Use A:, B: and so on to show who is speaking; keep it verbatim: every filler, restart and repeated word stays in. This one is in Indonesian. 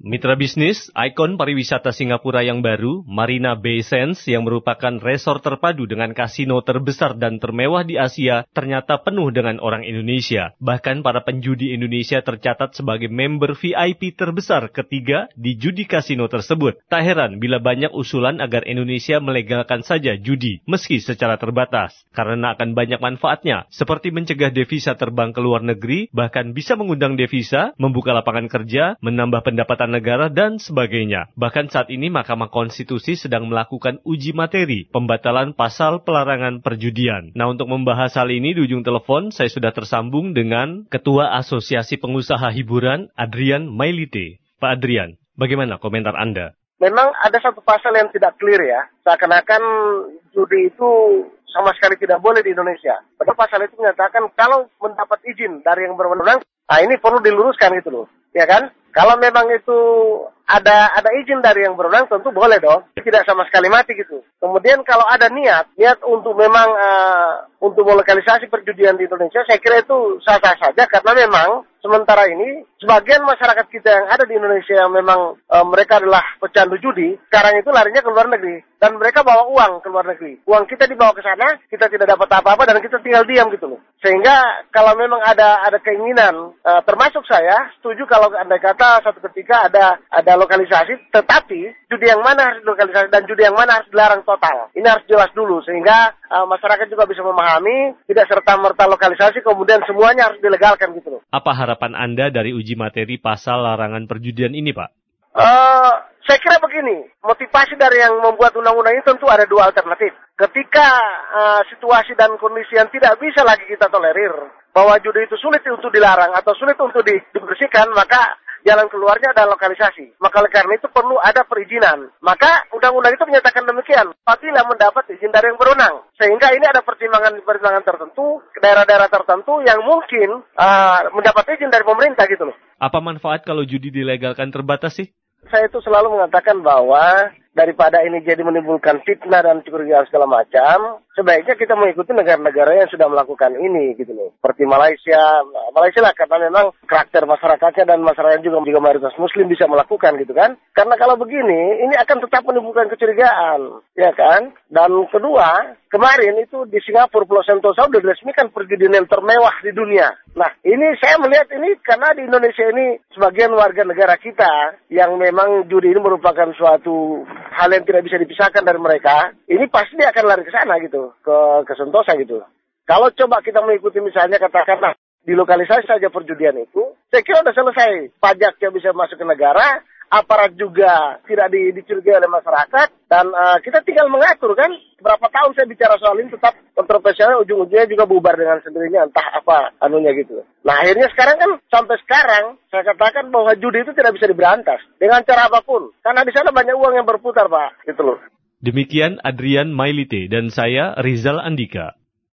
A: Mitra bisnis, ikon pariwisata Singapura yang baru, Marina Bay Sands yang merupakan resort terpadu dengan kasino terbesar dan termewah di Asia, ternyata penuh dengan orang Indonesia. Bahkan para penjudi Indonesia tercatat sebagai member V I P terbesar ketiga di judi kasino tersebut. Tak heran bila banyak usulan agar Indonesia melegalkan saja judi, meski secara terbatas. Karena akan banyak manfaatnya, seperti mencegah devisa terbang ke luar negeri, bahkan bisa mengundang devisa, membuka lapangan kerja, menambah pendapatan negara, dan sebagainya. Bahkan saat ini Mahkamah Konstitusi sedang melakukan uji materi pembatalan pasal pelarangan perjudian. Nah, untuk membahas hal ini di ujung telepon, saya sudah tersambung dengan Ketua Asosiasi Pengusaha Hiburan, Adrian Mailite. Pak Adrian, bagaimana komentar Anda?
B: Memang ada satu pasal yang tidak clear ya. Seakan-akan judi itu sama sekali tidak boleh di Indonesia. Padahal pasal itu menyatakan kalau mendapat izin dari yang berwenang, nah ini perlu diluruskan gitu loh. Ya kan? Kalau memang itu ada ada izin dari yang berwenang, tentu boleh dong. Tidak sama sekali mati gitu. Kemudian kalau ada niat, niat untuk memang uh, untuk melokalisasi perjudian di Indonesia, saya kira itu sah-sah saja karena memang sementara ini sebagian masyarakat kita yang ada di Indonesia yang memang uh, mereka adalah pecandu judi, sekarang itu larinya ke luar negeri dan mereka bawa uang ke luar negeri. Uang kita dibawa ke sana, kita tidak dapat apa-apa dan kita tinggal diam gitu loh. Sehingga kalau memang ada ada keinginan, uh, termasuk saya setuju kalau andai kata satu ketika ada ada lokalisasi, tetapi judi yang mana harus lokalisasi dan judi yang mana harus dilarang total. Ini harus jelas dulu sehingga uh, masyarakat juga bisa memahami, tidak serta-merta lokalisasi kemudian semuanya harus dilegalkan gitu loh.
A: Apa harapan Anda dari uji materi pasal larangan perjudian ini, Pak?
B: Uh, saya kira begini, motivasi dari yang membuat undang-undang ini tentu ada dua alternatif. Ketika uh, situasi dan kondisi yang tidak bisa lagi kita tolerir, bahwa judi itu sulit untuk dilarang atau sulit untuk di, dibersihkan, maka jalan keluarnya adalah lokalisasi. Maka oleh karena itu perlu ada perizinan. Maka undang-undang itu menyatakan demikian. Apabila mendapat izin dari yang berwenang. Sehingga ini ada pertimbangan-pertimbangan tertentu, daerah-daerah tertentu yang mungkin uh, mendapat izin dari pemerintah gitu loh.
A: Apa manfaat kalau judi dilegalkan terbatas sih?
B: Saya itu selalu mengatakan bahwa daripada ini jadi menimbulkan fitnah dan kecurigaan segala macam, sebaiknya kita mengikuti negara-negara yang sudah melakukan ini gitu loh. Seperti Malaysia, Malaysia lah karena memang karakter masyarakatnya dan masyarakat juga juga mayoritas Muslim bisa melakukan gitu kan. Karena kalau begini, ini akan tetap menimbulkan kecurigaan, ya kan? Dan kedua, kemarin itu di Singapura, Pulau Sentosa sudah diresmikan perjudian yang termewah di dunia. Nah, ini saya melihat ini karena di Indonesia ini sebagian warga negara kita yang memang judi ini merupakan suatu hal yang tidak bisa dipisahkan dari mereka, ini pasti dia akan lari ke sana gitu, ke, ke Sentosa gitu. Kalau coba kita mengikuti misalnya katakanlah di lokalisasi saja perjudian itu, saya kira sudah selesai. Pajaknya bisa masuk ke negara, aparat juga tidak di, dicurigai oleh masyarakat, dan uh, kita tinggal mengatur kan. Berapa tahun saya bicara soal ini tetap kontroversialnya ujung-ujungnya juga bubar dengan sendirinya, entah apa anunya gitu. Nah akhirnya sekarang kan sampai sekarang saya katakan bahwa judi itu tidak bisa diberantas dengan cara apapun. Karena di sana banyak uang yang berputar Pak, gitu loh.
A: Demikian Adrian Mailite dan saya Rizal Andika.